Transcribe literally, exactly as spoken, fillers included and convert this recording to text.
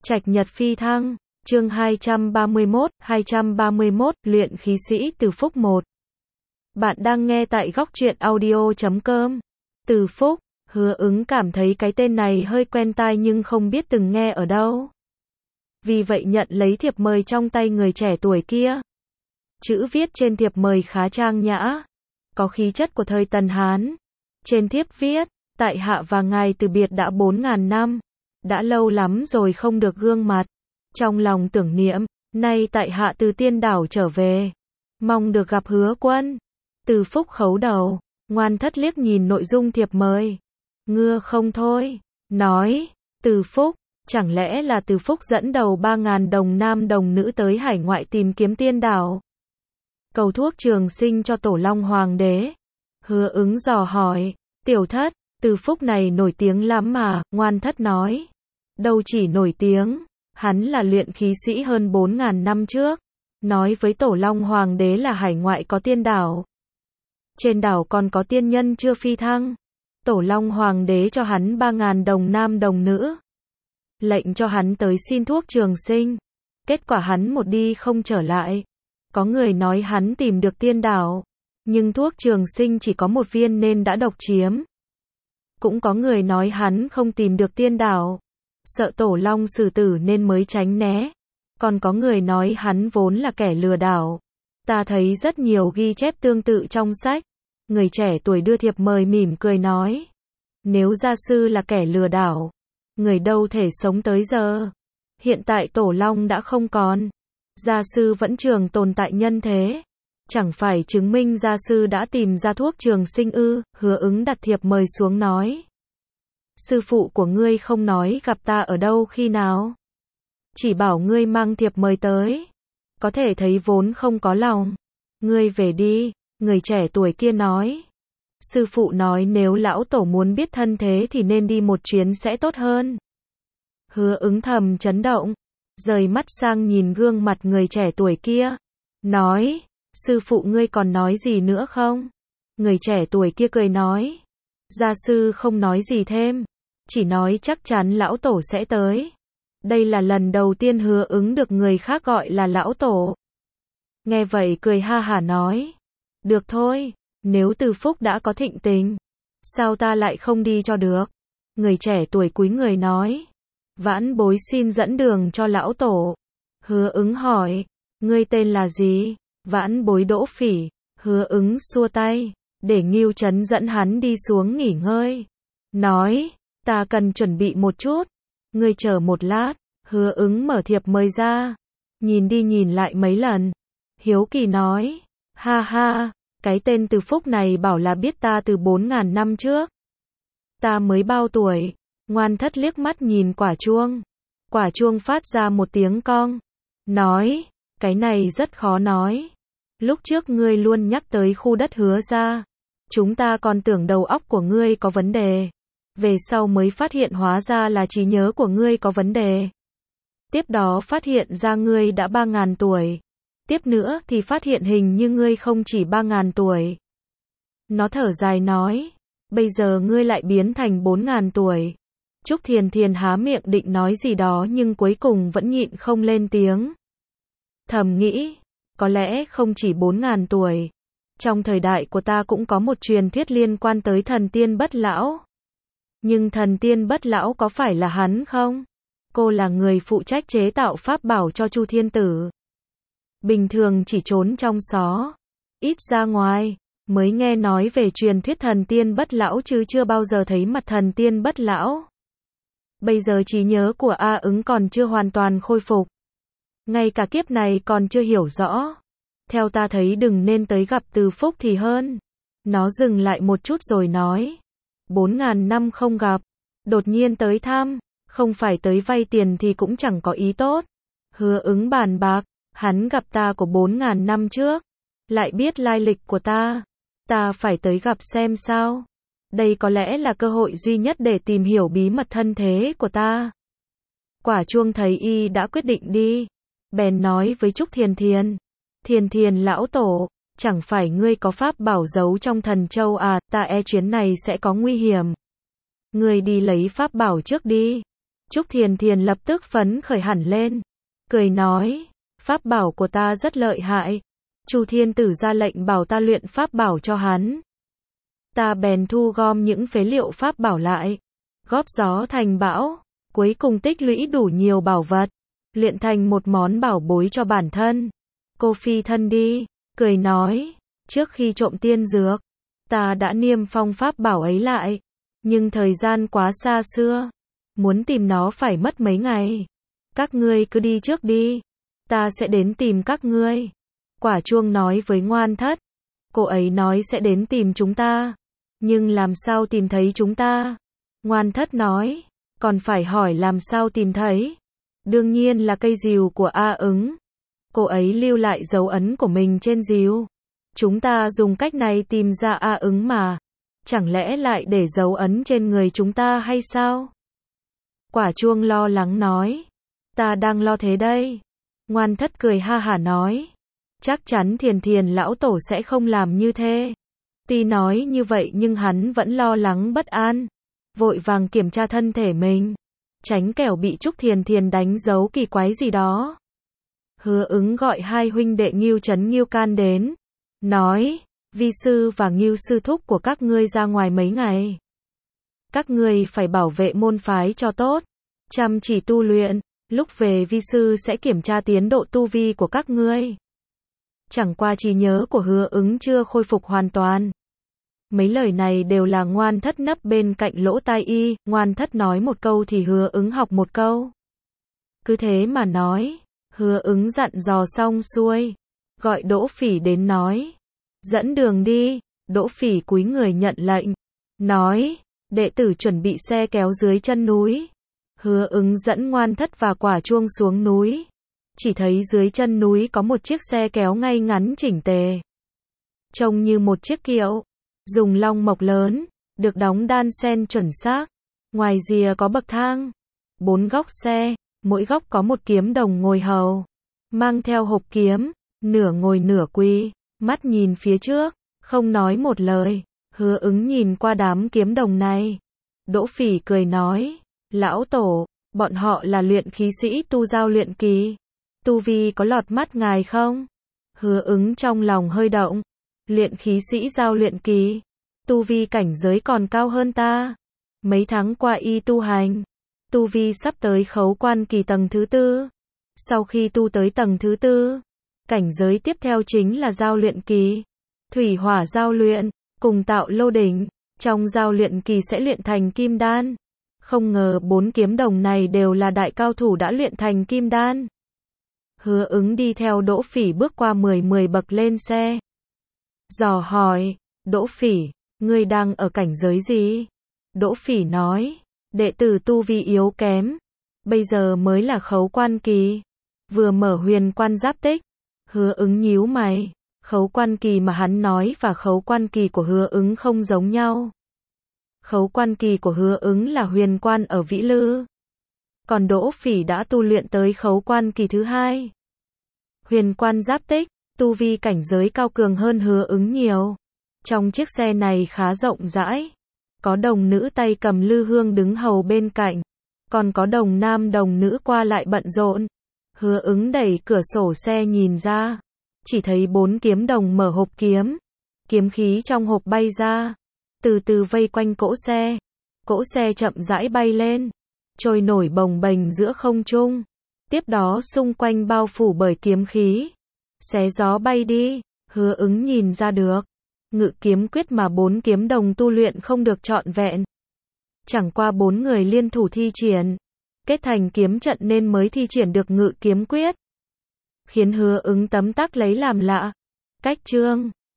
Trạch nhật phi thăng, chương hai trăm ba mươi mốt, hai trăm ba mươi mốt, luyện khí sĩ Từ Phúc một. Bạn đang nghe tại góc truyện audio chấm com. Từ Phúc, Hứa Ứng cảm thấy cái tên này hơi quen tai nhưng không biết từng nghe ở đâu. Vì vậy nhận lấy thiệp mời trong tay người trẻ tuổi kia. Chữ viết trên thiệp mời khá trang nhã, có khí chất của thời Tần Hán. Trên thiếp viết, tại hạ và ngài từ biệt đã bốn ngàn năm. Đã lâu lắm rồi không được gương mặt. Trong lòng tưởng niệm, nay tại hạ từ tiên đảo trở về. Mong được gặp Hứa quân. Từ Phúc khấu đầu, ngoan thất liếc nhìn nội dung thiệp mời. Ngưa không thôi, nói, Từ Phúc, chẳng lẽ là Từ Phúc dẫn đầu ba ngàn đồng nam đồng nữ tới hải ngoại tìm kiếm tiên đảo. Cầu thuốc trường sinh cho Tổ Long Hoàng đế. Hứa Ứng dò hỏi, tiểu thất, Từ Phúc này nổi tiếng lắm mà, ngoan thất nói. Đâu chỉ nổi tiếng, hắn là luyện khí sĩ hơn bốn ngàn năm trước. Nói với Tổ Long Hoàng đế là hải ngoại có tiên đảo. Trên đảo còn có tiên nhân chưa phi thăng. Tổ Long Hoàng đế cho hắn ba ngàn đồng nam đồng nữ. Lệnh cho hắn tới xin thuốc trường sinh. Kết quả hắn một đi không trở lại. Có người nói hắn tìm được tiên đảo, nhưng thuốc trường sinh chỉ có một viên nên đã độc chiếm. Cũng có người nói hắn không tìm được tiên đảo, sợ Tổ Long xử tử nên mới tránh né. Còn có người nói hắn vốn là kẻ lừa đảo. Ta thấy rất nhiều ghi chép tương tự trong sách. Người trẻ tuổi đưa thiệp mời mỉm cười nói. Nếu gia sư là kẻ lừa đảo, người đâu thể sống tới giờ. Hiện tại Tổ Long đã không còn. Gia sư vẫn trường tồn tại nhân thế. Chẳng phải chứng minh gia sư đã tìm ra thuốc trường sinh ư? Hứa Ứng đặt thiệp mời xuống nói. Sư phụ của ngươi không nói gặp ta ở đâu khi nào. Chỉ bảo ngươi mang thiệp mời tới. Có thể thấy vốn không có lòng. Ngươi về đi, người trẻ tuổi kia nói. Sư phụ nói nếu lão tổ muốn biết thân thế thì nên đi một chuyến sẽ tốt hơn. Hứa Ứng thầm chấn động. Rời mắt sang nhìn gương mặt người trẻ tuổi kia. Nói, sư phụ ngươi còn nói gì nữa không? Người trẻ tuổi kia cười nói. Gia sư không nói gì thêm. Chỉ nói chắc chắn lão tổ sẽ tới. Đây là lần đầu tiên Hứa Ứng được người khác gọi là lão tổ. Nghe vậy cười ha hả nói. Được thôi, nếu Từ Phúc đã có thịnh tình, sao ta lại không đi cho được? Người trẻ tuổi cúi người nói. Vãn bối xin dẫn đường cho lão tổ. Hứa Ứng hỏi, ngươi tên là gì? Vãn bối Đỗ Phỉ. Hứa Ứng xua tay, để Ngưu Trấn dẫn hắn đi xuống nghỉ ngơi. Nói, ta cần chuẩn bị một chút. Ngươi chờ một lát. Hứa Ứng mở thiệp mời ra, nhìn đi nhìn lại mấy lần. Hiếu kỳ nói, ha ha, cái tên Từ Phúc này bảo là biết ta từ bốn ngàn năm trước. Ta mới bao tuổi? Ngoan thất liếc mắt nhìn quả chuông. Quả chuông phát ra một tiếng cong. Nói, cái này rất khó nói. Lúc trước ngươi luôn nhắc tới khu đất Hứa gia. Chúng ta còn tưởng đầu óc của ngươi có vấn đề. Về sau mới phát hiện hóa ra là trí nhớ của ngươi có vấn đề. Tiếp đó phát hiện ra ngươi đã ba ngàn tuổi. Tiếp nữa thì phát hiện hình như ngươi không chỉ ba ngàn tuổi. Nó thở dài nói, bây giờ ngươi lại biến thành bốn ngàn tuổi. Trúc Thiền Thiền há miệng định nói gì đó nhưng cuối cùng vẫn nhịn không lên tiếng. Thầm nghĩ, có lẽ không chỉ bốn ngàn tuổi. Trong thời đại của ta cũng có một truyền thuyết liên quan tới thần tiên bất lão. Nhưng thần tiên bất lão có phải là hắn không? Cô là người phụ trách chế tạo pháp bảo cho Chu Thiên Tử. Bình thường chỉ trốn trong xó, ít ra ngoài, mới nghe nói về truyền thuyết thần tiên bất lão chứ chưa bao giờ thấy mặt thần tiên bất lão. Bây giờ trí nhớ của A Ứng còn chưa hoàn toàn khôi phục. Ngay cả kiếp này còn chưa hiểu rõ. Theo ta thấy đừng nên tới gặp Từ Phúc thì hơn. Nó dừng lại một chút rồi nói. Bốn ngàn năm không gặp. Đột nhiên tới thăm. Không phải tới vay tiền thì cũng chẳng có ý tốt. Hứa Ứng bàn bạc. Hắn gặp ta của bốn ngàn năm trước. Lại biết lai lịch của ta. Ta phải tới gặp xem sao. Đây có lẽ là cơ hội duy nhất để tìm hiểu bí mật thân thế của ta. Quả chuông thấy y đã quyết định đi. Bèn nói với Trúc Thiền Thiền. Thiền Thiền lão tổ, chẳng phải ngươi có pháp bảo giấu trong thần châu à, ta e chuyến này sẽ có nguy hiểm. Ngươi đi lấy pháp bảo trước đi. Trúc Thiền Thiền lập tức phấn khởi hẳn lên, cười nói, pháp bảo của ta rất lợi hại. Chu Thiên Tử ra lệnh bảo ta luyện pháp bảo cho hắn. Ta bèn thu gom những phế liệu pháp bảo lại, góp gió thành bão, cuối cùng tích lũy đủ nhiều bảo vật, luyện thành một món bảo bối cho bản thân. Cô phi thân đi, cười nói, trước khi trộm tiên dược, ta đã niêm phong pháp bảo ấy lại, nhưng thời gian quá xa xưa, muốn tìm nó phải mất mấy ngày. Các ngươi cứ đi trước đi, ta sẽ đến tìm các ngươi. Quả Chuông nói với Ngoan Thất, cô ấy nói sẽ đến tìm chúng ta, nhưng làm sao tìm thấy chúng ta? Ngoan Thất nói, còn phải hỏi làm sao tìm thấy. Đương nhiên là cây rìu của A Ứng. Cô ấy lưu lại dấu ấn của mình trên rìu. Chúng ta dùng cách này tìm ra A Ứng mà. Chẳng lẽ lại để dấu ấn trên người chúng ta hay sao? Quả Chuông lo lắng nói, ta đang lo thế đây. Ngoan Thất cười ha hả nói, chắc chắn Thiền Thiền lão tổ sẽ không làm như thế. Tuy nói như vậy nhưng hắn vẫn lo lắng bất an, vội vàng kiểm tra thân thể mình, tránh kẻo bị Trúc Thiền Thiền đánh dấu kỳ quái gì đó. Hứa Ứng gọi hai huynh đệ Ngưu Chấn Ngưu Can đến, nói, vi sư và Ngưu sư thúc của các ngươi ra ngoài mấy ngày. Các ngươi phải bảo vệ môn phái cho tốt, chăm chỉ tu luyện, lúc về vi sư sẽ kiểm tra tiến độ tu vi của các ngươi. Chẳng qua trí nhớ của Hứa Ứng chưa khôi phục hoàn toàn. Mấy lời này đều là Ngoan Thất nấp bên cạnh lỗ tai y, Ngoan Thất nói một câu thì Hứa Ứng học một câu. Cứ thế mà nói, Hứa Ứng dặn dò xong xuôi, gọi Đỗ Phỉ đến nói, dẫn đường đi. Đỗ Phỉ cúi người nhận lệnh, nói, đệ tử chuẩn bị xe kéo dưới chân núi. Hứa Ứng dẫn Ngoan Thất và Quả Chuông xuống núi. Chỉ thấy dưới chân núi có một chiếc xe kéo ngay ngắn chỉnh tề, trông như một chiếc kiệu, dùng long mộc lớn, được đóng đan xen chuẩn xác. Ngoài rìa có bậc thang, bốn góc xe, mỗi góc có một kiếm đồng ngồi hầu, mang theo hộp kiếm, nửa ngồi nửa quỳ, mắt nhìn phía trước, không nói một lời. Hứa Ứng nhìn qua đám kiếm đồng này. Đỗ Phỉ cười nói, lão tổ, bọn họ là luyện khí sĩ tu giao luyện kỳ. Tu vi có lọt mắt ngài không? Hứa Ứng trong lòng hơi động. Luyện khí sĩ giao luyện kỳ, tu vi cảnh giới còn cao hơn ta. Mấy tháng qua y tu hành, tu vi sắp tới khấu quan kỳ tầng thứ tư. Sau khi tu tới tầng thứ tư, cảnh giới tiếp theo chính là giao luyện kỳ. Thủy hỏa giao luyện, cùng tạo lô đỉnh, trong giao luyện kỳ sẽ luyện thành kim đan. Không ngờ bốn kiếm đồng này đều là đại cao thủ đã luyện thành kim đan. Hứa Ứng đi theo Đỗ Phỉ bước qua mười mười bậc lên xe. Dò hỏi, Đỗ Phỉ, ngươi đang ở cảnh giới gì? Đỗ Phỉ nói, đệ tử tu vi yếu kém, bây giờ mới là khấu quan kỳ, vừa mở huyền quan giáp tích. Hứa Ứng nhíu mày, khấu quan kỳ mà hắn nói và khấu quan kỳ của Hứa Ứng không giống nhau. Khấu quan kỳ của Hứa Ứng là huyền quan ở Vĩ Lư, còn Đỗ Phỉ đã tu luyện tới khấu quan kỳ thứ hai. Huyền quan giáp tích, tu vi cảnh giới cao cường hơn Hứa Ứng nhiều. Trong chiếc xe này khá rộng rãi, có đồng nữ tay cầm lư hương đứng hầu bên cạnh, còn có đồng nam đồng nữ qua lại bận rộn. Hứa Ứng đẩy cửa sổ xe nhìn ra, chỉ thấy bốn kiếm đồng mở hộp kiếm, kiếm khí trong hộp bay ra, từ từ vây quanh cỗ xe. Cỗ xe chậm rãi bay lên, trôi nổi bồng bềnh giữa không trung, tiếp đó xung quanh bao phủ bởi kiếm khí, xé gió bay đi. Hứa Ứng nhìn ra được, ngự kiếm quyết mà bốn kiếm đồng tu luyện không được trọn vẹn. Chẳng qua bốn người liên thủ thi triển, kết thành kiếm trận nên mới thi triển được ngự kiếm quyết. Khiến Hứa Ứng tấm tắc lấy làm lạ. Cách chương